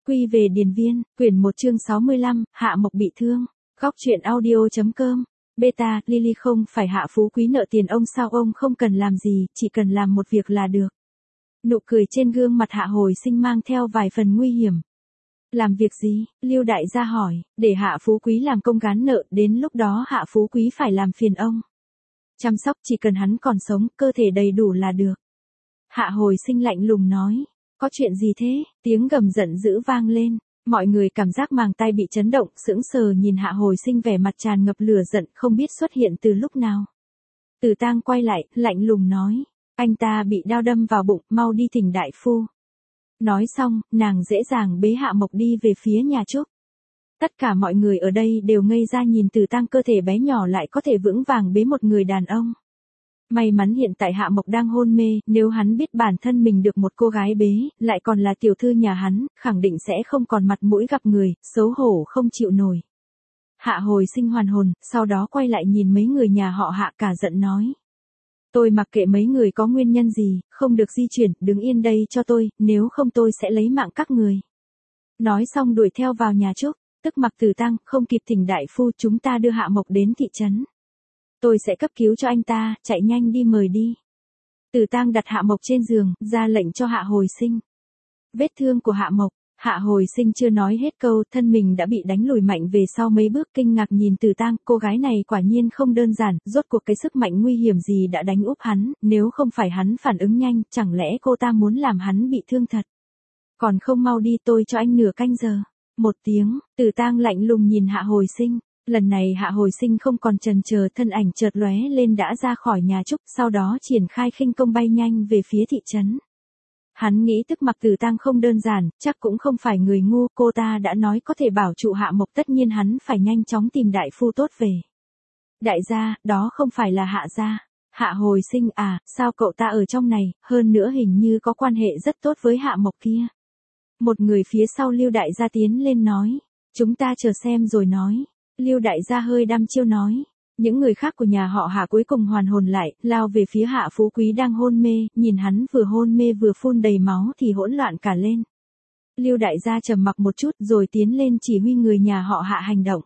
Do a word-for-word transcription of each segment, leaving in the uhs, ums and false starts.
Quy về điền viên, quyển một chương sáu mươi lăm, Hạ Mộc bị thương. Góc truyện audio.com. Beta, Lily không phải Hạ Phú Quý nợ tiền ông sao, ông không cần làm gì, chỉ cần làm một việc là được. Nụ cười trên gương mặt Hạ Hồi Sinh mang theo vài phần nguy hiểm. Làm việc gì? Lưu đại gia hỏi. Để Hạ Phú Quý làm công gán nợ, đến lúc đó Hạ Phú Quý phải làm phiền ông. Chăm sóc, chỉ cần hắn còn sống, cơ thể đầy đủ là được. Hạ Hồi Sinh lạnh lùng nói. Có chuyện gì thế? Tiếng gầm giận dữ vang lên. Mọi người cảm giác màng tai bị chấn động, sững sờ nhìn Hạ Hồi Sinh vẻ mặt tràn ngập lửa giận, không biết xuất hiện từ lúc nào. Từ Tang quay lại, lạnh lùng nói. Anh ta bị đao đâm vào bụng, mau đi thỉnh đại phu. Nói xong, nàng dễ dàng bế Hạ Mộc đi về phía nhà Trúc. Tất cả mọi người ở đây đều ngây ra nhìn Từ Tang cơ thể bé nhỏ lại có thể vững vàng bế một người đàn ông. May mắn hiện tại Hạ Mộc đang hôn mê, nếu hắn biết bản thân mình được một cô gái bế, lại còn là tiểu thư nhà hắn, khẳng định sẽ không còn mặt mũi gặp người, xấu hổ không chịu nổi. Hạ Hồi Sinh hoàn hồn, sau đó quay lại nhìn mấy người nhà họ Hạ cả giận nói. Tôi mặc kệ mấy người có nguyên nhân gì, không được di chuyển, đứng yên đây cho tôi, nếu không tôi sẽ lấy mạng các người. Nói xong đuổi theo vào nhà Trúc, tức mặc Từ Tang, không kịp thỉnh đại phu, chúng ta đưa Hạ Mộc đến thị trấn. Tôi sẽ cấp cứu cho anh ta, chạy nhanh đi mời đi. Từ Tang đặt Hạ Mộc trên giường, ra lệnh cho Hạ Hồi Sinh. Vết thương của Hạ Mộc, Hạ Hồi Sinh chưa nói hết câu, thân mình đã bị đánh lùi mạnh về sau mấy bước, kinh ngạc nhìn Từ Tang, cô gái này quả nhiên không đơn giản, rốt cuộc cái sức mạnh nguy hiểm gì đã đánh úp hắn, nếu không phải hắn phản ứng nhanh, chẳng lẽ cô ta muốn làm hắn bị thương thật. Còn không mau đi, tôi cho anh nửa canh giờ. Một tiếng, Từ Tang lạnh lùng nhìn Hạ Hồi Sinh. Lần này Hạ Hồi Sinh không còn chần chờ, thân ảnh chợt lóe lên đã ra khỏi nhà Trúc, sau đó triển khai khinh công bay nhanh về phía thị trấn. Hắn nghĩ tức mặc Từ Tang không đơn giản, chắc cũng không phải người ngu, cô ta đã nói có thể bảo trụ Hạ Mộc, tất nhiên hắn phải nhanh chóng tìm đại phu tốt về. Đại gia, đó không phải là Hạ gia. Hạ Hồi Sinh à, sao cậu ta ở trong này, hơn nữa hình như có quan hệ rất tốt với Hạ Mộc kia. Một người phía sau Lưu đại gia tiến lên nói, chúng ta chờ xem rồi nói. Lưu đại gia hơi đăm chiêu nói. Những người khác của nhà họ Hạ cuối cùng hoàn hồn lại, lao về phía Hạ Phú Quý đang hôn mê, nhìn hắn vừa hôn mê vừa phun đầy máu thì hỗn loạn cả lên. Lưu đại gia trầm mặc một chút rồi tiến lên chỉ huy người nhà họ Hạ hành động.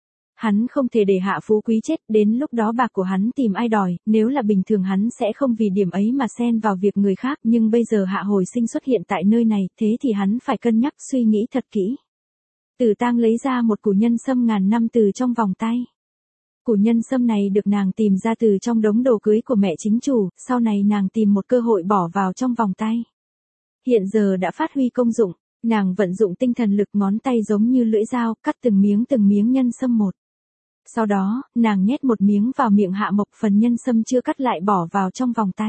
Hắn không thể để Hạ Phú Quý chết, đến lúc đó bạc của hắn tìm ai đòi, nếu là bình thường hắn sẽ không vì điểm ấy mà xen vào việc người khác, nhưng bây giờ Hạ Hồi Sinh xuất hiện tại nơi này, thế thì hắn phải cân nhắc suy nghĩ thật kỹ. Từ Tang lấy ra một củ nhân sâm ngàn năm từ trong vòng tay. Củ nhân sâm này được nàng tìm ra từ trong đống đồ cưới của mẹ chính chủ, sau này nàng tìm một cơ hội bỏ vào trong vòng tay. Hiện giờ đã phát huy công dụng, nàng vận dụng tinh thần lực, ngón tay giống như lưỡi dao, cắt từng miếng từng miếng nhân sâm một. Sau đó, nàng nhét một miếng vào miệng Hạ Mộc, phần nhân sâm chưa cắt lại bỏ vào trong vòng tay.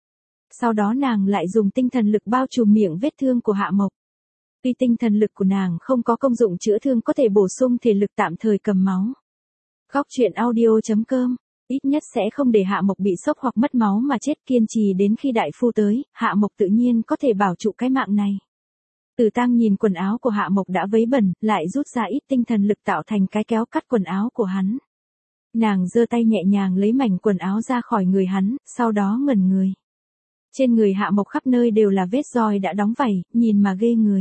Sau đó nàng lại dùng tinh thần lực bao trùm miệng vết thương của Hạ Mộc. Tuy tinh thần lực của nàng không có công dụng chữa thương, có thể bổ sung thể lực tạm thời cầm máu. Góc truyện audio.com. Ít nhất sẽ không để Hạ Mộc bị sốc hoặc mất máu mà chết, kiên trì đến khi đại phu tới, Hạ Mộc tự nhiên có thể bảo trụ cái mạng này. Từ Tang nhìn quần áo của Hạ Mộc đã vấy bẩn, lại rút ra ít tinh thần lực tạo thành cái kéo cắt quần áo của hắn. Nàng giơ tay nhẹ nhàng lấy mảnh quần áo ra khỏi người hắn, sau đó ngẩn người. Trên người Hạ Mộc khắp nơi đều là vết roi đã đóng vảy, nhìn mà ghê người.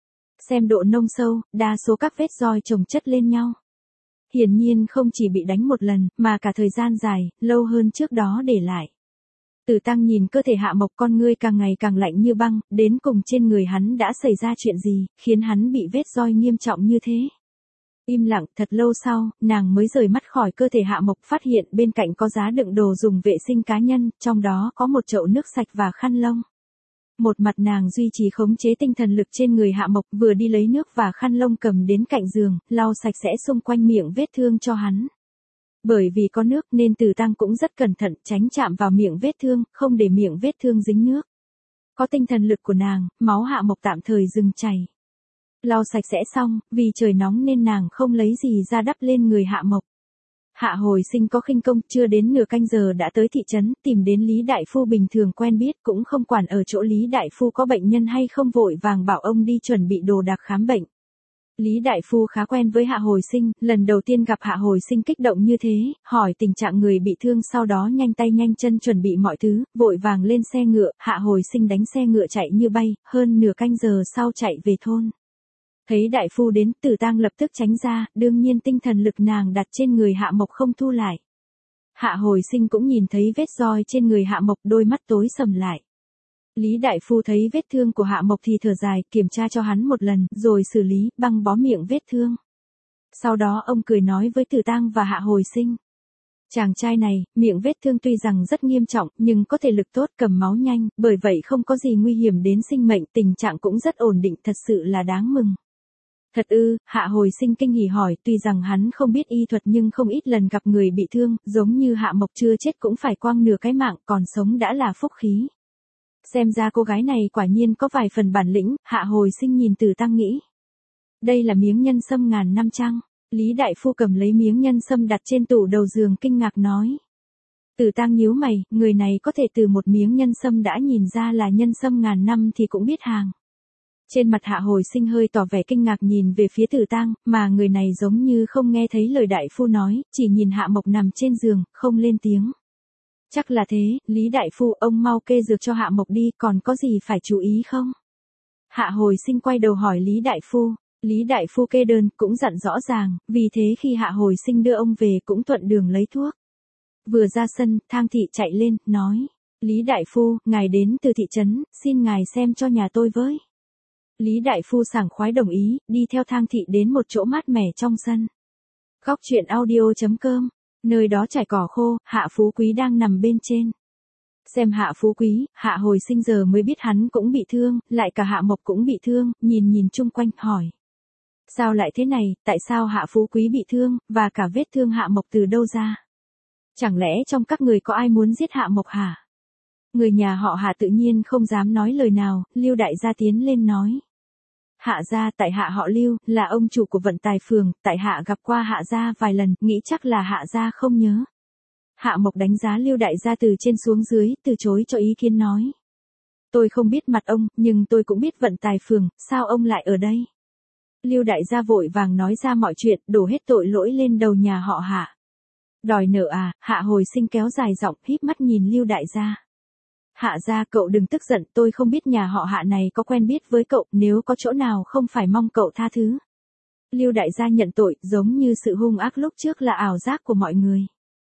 Xem độ nông sâu, đa số các vết roi chồng chất lên nhau. Hiển nhiên không chỉ bị đánh một lần, mà cả thời gian dài, lâu hơn trước đó để lại. Từ Tang nhìn cơ thể Hạ Mộc, con ngươi càng ngày càng lạnh như băng, đến cùng trên người hắn đã xảy ra chuyện gì, khiến hắn bị vết roi nghiêm trọng như thế. Im lặng, thật lâu sau, nàng mới rời mắt khỏi cơ thể Hạ Mộc, phát hiện bên cạnh có giá đựng đồ dùng vệ sinh cá nhân, trong đó có một chậu nước sạch và khăn lông. Một mặt nàng duy trì khống chế tinh thần lực trên người Hạ Mộc, vừa đi lấy nước và khăn lông cầm đến cạnh giường, lau sạch sẽ xung quanh miệng vết thương cho hắn. Bởi vì có nước nên Từ Tang cũng rất cẩn thận, tránh chạm vào miệng vết thương, không để miệng vết thương dính nước. Có tinh thần lực của nàng, máu Hạ Mộc tạm thời dừng chảy. Lau sạch sẽ xong, vì trời nóng nên nàng không lấy gì ra đắp lên người Hạ Mộc. Hạ Hồi Sinh có khinh công, chưa đến nửa canh giờ đã tới thị trấn, tìm đến Lý đại phu bình thường quen biết, cũng không quản ở chỗ Lý đại phu có bệnh nhân hay không, vội vàng bảo ông đi chuẩn bị đồ đạc khám bệnh. Lý đại phu khá quen với Hạ Hồi Sinh, lần đầu tiên gặp Hạ Hồi Sinh kích động như thế, hỏi tình trạng người bị thương, sau đó nhanh tay nhanh chân chuẩn bị mọi thứ, vội vàng lên xe ngựa, Hạ Hồi Sinh đánh xe ngựa chạy như bay, hơn nửa canh giờ sau chạy về thôn. Thấy đại phu đến, Tử Tang lập tức tránh ra, đương nhiên tinh thần lực nàng đặt trên người Hạ Mộc không thu lại. Hạ Hồi Sinh cũng nhìn thấy vết roi trên người Hạ Mộc, đôi mắt tối sầm lại. Lý đại phu thấy vết thương của Hạ Mộc thì thở dài, kiểm tra cho hắn một lần, rồi xử lý, băng bó miệng vết thương. Sau đó ông cười nói với Tử Tang và Hạ Hồi Sinh. Chàng trai này, miệng vết thương tuy rằng rất nghiêm trọng, nhưng có thể lực tốt, cầm máu nhanh, bởi vậy không có gì nguy hiểm đến sinh mệnh, tình trạng cũng rất ổn định, thật sự là đáng mừng. Thật ư, Hạ Hồi Sinh kinh hỉ hỏi, tuy rằng hắn không biết y thuật nhưng không ít lần gặp người bị thương, giống như Hạ Mộc chưa chết cũng phải quăng nửa cái mạng, còn sống đã là phúc khí. Xem ra cô gái này quả nhiên có vài phần bản lĩnh, Hạ Hồi Sinh nhìn Tử Tang nghĩ. Đây là miếng nhân sâm ngàn năm chăng? Lý đại phu cầm lấy miếng nhân sâm đặt trên tủ đầu giường kinh ngạc nói. Tử Tang nhíu mày, người này có thể từ một miếng nhân sâm đã nhìn ra là nhân sâm ngàn năm thì cũng biết hàng. Trên mặt Hạ Hồi Sinh hơi tỏ vẻ kinh ngạc nhìn về phía Tử Tang, mà người này giống như không nghe thấy lời đại phu nói, chỉ nhìn Hạ Mộc nằm trên giường, không lên tiếng. Chắc là thế, Lý đại phu, ông mau kê dược cho Hạ Mộc đi, còn có gì phải chú ý không? Hạ Hồi Sinh quay đầu hỏi Lý đại phu. Lý đại phu kê đơn, cũng dặn rõ ràng, vì thế khi Hạ Hồi Sinh đưa ông về cũng thuận đường lấy thuốc. Vừa ra sân, Thang Thị chạy lên, nói. Lý đại phu, ngài đến từ thị trấn, xin ngài xem cho nhà tôi với. Lý đại phu sảng khoái đồng ý, đi theo Thang Thị đến một chỗ mát mẻ trong sân. Góc truyện audio chấm com, nơi đó trải cỏ khô, Hạ Phú Quý đang nằm bên trên. Xem Hạ Phú Quý, Hạ Hồi Sinh giờ mới biết hắn cũng bị thương, lại cả Hạ Mộc cũng bị thương, nhìn nhìn chung quanh, hỏi. Sao lại thế này, tại sao Hạ Phú Quý bị thương, và cả vết thương Hạ Mộc từ đâu ra? Chẳng lẽ trong các người có ai muốn giết Hạ Mộc hả? Người nhà họ Hạ tự nhiên không dám nói lời nào, Lưu đại gia tiến lên nói. Hạ gia, tại Hạ họ Lưu, là ông chủ của vận tài phường, tại Hạ gặp qua Hạ gia vài lần, nghĩ chắc là Hạ gia không nhớ. Hạ Mộc đánh giá Lưu đại gia từ trên xuống dưới, từ chối cho ý kiến nói. Tôi không biết mặt ông, nhưng tôi cũng biết vận tài phường, sao ông lại ở đây? Lưu đại gia vội vàng nói ra mọi chuyện, đổ hết tội lỗi lên đầu nhà họ Hạ. Đòi nợ à? Hạ Hồi Sinh kéo dài giọng, híp mắt nhìn Lưu đại gia. Hạ gia, cậu đừng tức giận, tôi không biết nhà họ Hạ này có quen biết với cậu, nếu có chỗ nào không phải mong cậu tha thứ. Lưu đại gia nhận tội, giống như sự hung ác lúc trước là ảo giác của mọi người.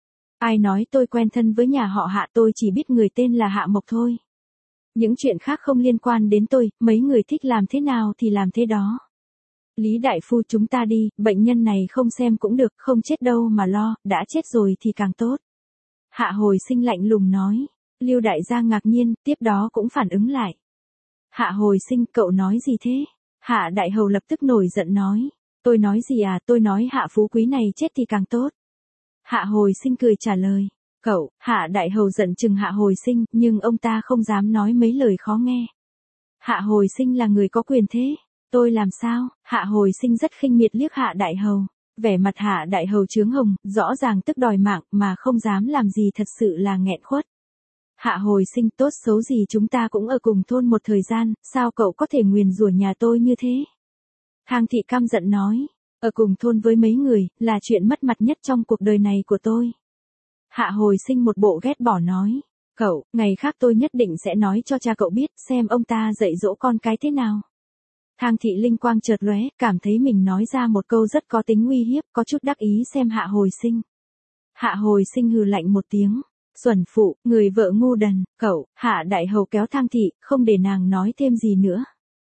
Ai nói tôi quen thân với nhà họ Hạ, tôi chỉ biết người tên là Hạ Mộc thôi. Những chuyện khác không liên quan đến tôi, mấy người thích làm thế nào thì làm thế đó. Lý đại phu, chúng ta đi, bệnh nhân này không xem cũng được, không chết đâu mà lo, đã chết rồi thì càng tốt. Hạ Hồi Sinh lạnh lùng nói. Lưu đại gia ngạc nhiên, tiếp đó cũng phản ứng lại. Hạ Hồi Sinh, cậu nói gì thế? Hạ đại hầu lập tức nổi giận nói. Tôi nói gì à, tôi nói Hạ Phú Quý này chết thì càng tốt. Hạ Hồi Sinh cười trả lời. Cậu, Hạ đại hầu giận chừng Hạ Hồi Sinh, nhưng ông ta không dám nói mấy lời khó nghe. Hạ Hồi Sinh là người có quyền thế. Tôi làm sao? Hạ Hồi Sinh rất khinh miệt liếc Hạ đại hầu. Vẻ mặt Hạ đại hầu chướng hồng, rõ ràng tức đòi mạng mà không dám làm gì, thật sự là nghẹn khuất. Hạ Hồi Sinh, tốt xấu gì chúng ta cũng ở cùng thôn một thời gian, sao cậu có thể nguyền rủa nhà tôi như thế? Thang Thị căm giận nói, ở cùng thôn với mấy người, là chuyện mất mặt nhất trong cuộc đời này của tôi. Hạ Hồi Sinh một bộ ghét bỏ nói, cậu, ngày khác tôi nhất định sẽ nói cho cha cậu biết, xem ông ta dạy dỗ con cái thế nào. Thang Thị linh quang chợt lóe, cảm thấy mình nói ra một câu rất có tính uy hiếp, có chút đắc ý xem Hạ Hồi Sinh. Hạ Hồi Sinh hừ lạnh một tiếng. Xuẩn phụ, người vợ ngu đần, cậu. Hạ đại hầu kéo Thang Thị, không để nàng nói thêm gì nữa.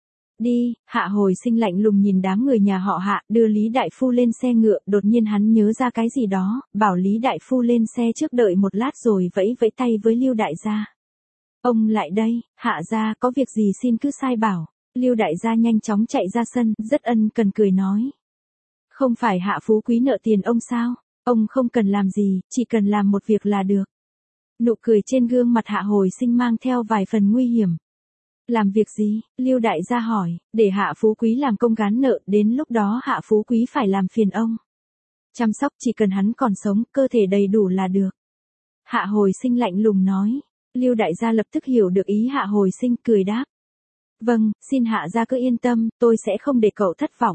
Đi. Hạ Hồi Sinh lạnh lùng nhìn đám người nhà họ Hạ, đưa Lý đại phu lên xe ngựa, đột nhiên hắn nhớ ra cái gì đó, bảo Lý đại phu lên xe trước đợi một lát rồi vẫy vẫy tay với Lưu đại gia. Ông lại đây. Hạ gia, có việc gì xin cứ sai bảo. Lưu đại gia nhanh chóng chạy ra sân, rất ân cần cười nói. Không phải Hạ Phú Quý nợ tiền ông sao? Ông không cần làm gì, chỉ cần làm một việc là được. Nụ cười trên gương mặt Hạ Hồi Sinh mang theo vài phần nguy hiểm. Làm việc gì? Lưu đại gia hỏi, để Hạ Phú Quý làm công gán nợ, đến lúc đó Hạ Phú Quý phải làm phiền ông. Chăm sóc, chỉ cần hắn còn sống, cơ thể đầy đủ là được. Hạ Hồi Sinh lạnh lùng nói. Lưu đại gia lập tức hiểu được ý Hạ Hồi Sinh, cười đáp. Vâng, xin Hạ gia cứ yên tâm, tôi sẽ không để cậu thất vọng.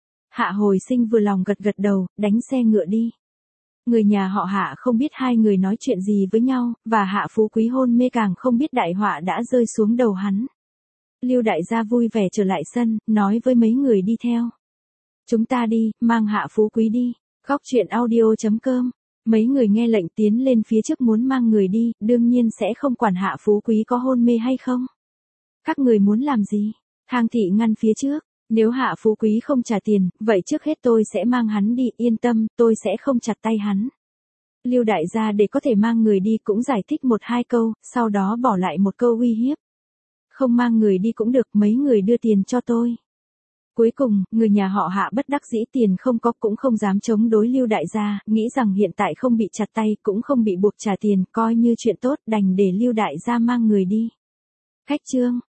Hạ Hồi Sinh vừa lòng gật gật đầu, đánh xe ngựa đi. Người nhà họ Hạ không biết hai người nói chuyện gì với nhau, và Hạ Phú Quý hôn mê càng không biết đại họa đã rơi xuống đầu hắn. Lưu đại gia vui vẻ trở lại sân, nói với mấy người đi theo. Chúng ta đi, mang Hạ Phú Quý đi. Góc truyện audio chấm com. Mấy người nghe lệnh tiến lên phía trước muốn mang người đi, đương nhiên sẽ không quản Hạ Phú Quý có hôn mê hay không. Các người muốn làm gì? Hàng thị ngăn phía trước. Nếu Hạ Phú Quý không trả tiền, vậy trước hết tôi sẽ mang hắn đi, yên tâm, tôi sẽ không chặt tay hắn. Lưu đại gia để có thể mang người đi cũng giải thích một hai câu, sau đó bỏ lại một câu uy hiếp. Không mang người đi cũng được, mấy người đưa tiền cho tôi. Cuối cùng, người nhà họ Hạ bất đắc dĩ tiền không có cũng không dám chống đối Lưu đại gia, nghĩ rằng hiện tại không bị chặt tay cũng không bị buộc trả tiền, coi như chuyện tốt, đành để Lưu đại gia mang người đi. Khách trương,